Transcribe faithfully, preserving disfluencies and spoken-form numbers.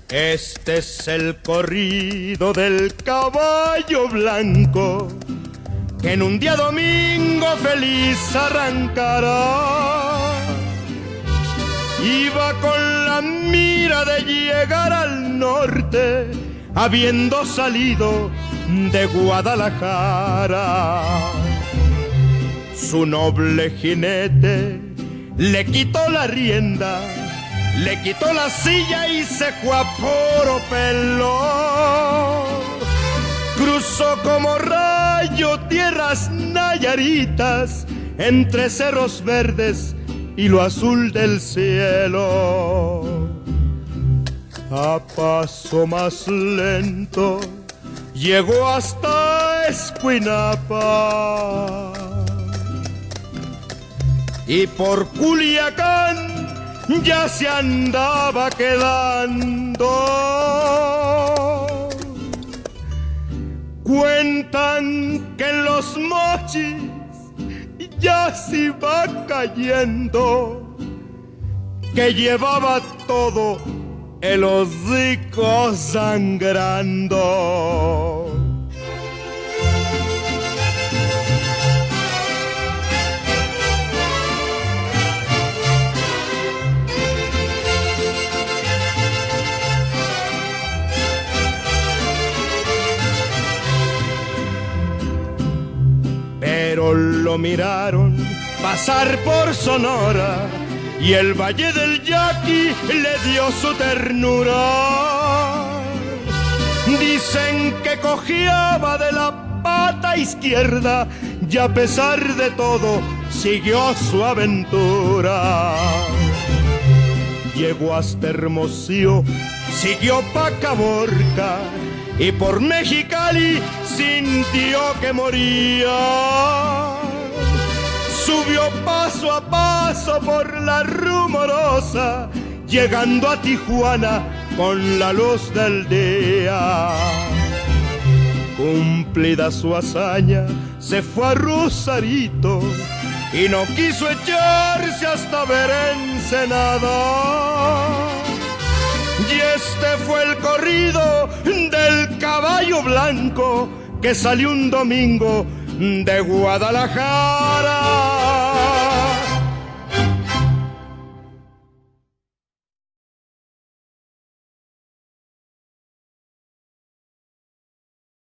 Este es el corrido del caballo blanco que en un día domingo feliz arrancará. Iba con la mira de llegar al norte, habiendo salido de Guadalajara. Su noble jinete le quitó la rienda, le quitó la silla y se fue a puro pelo. Cruzó como rayo tierras nayaritas, entre cerros verdes y lo azul del cielo. A paso más lento llegó hasta Escuinapa, y por Culiacán ya se andaba quedando. Cuentan que en los mochis ya se iba cayendo, que llevaba todo el hocico sangrando. Pero lo miraron pasar por Sonora y el Valle del Yaqui le dio su ternura. Dicen que cojeaba de la pata izquierda y a pesar de todo siguió su aventura. Llegó hasta Hermosillo, siguió pa' Caborca y por Mexicali sintió que moría. Subió paso a paso por la rumorosa, llegando a Tijuana con la luz del día. Cumplida su hazaña, se fue a Rosarito y no quiso echarse hasta ver Ensenada. Y este fue el corrido del caballo blanco que salió un domingo de Guadalajara.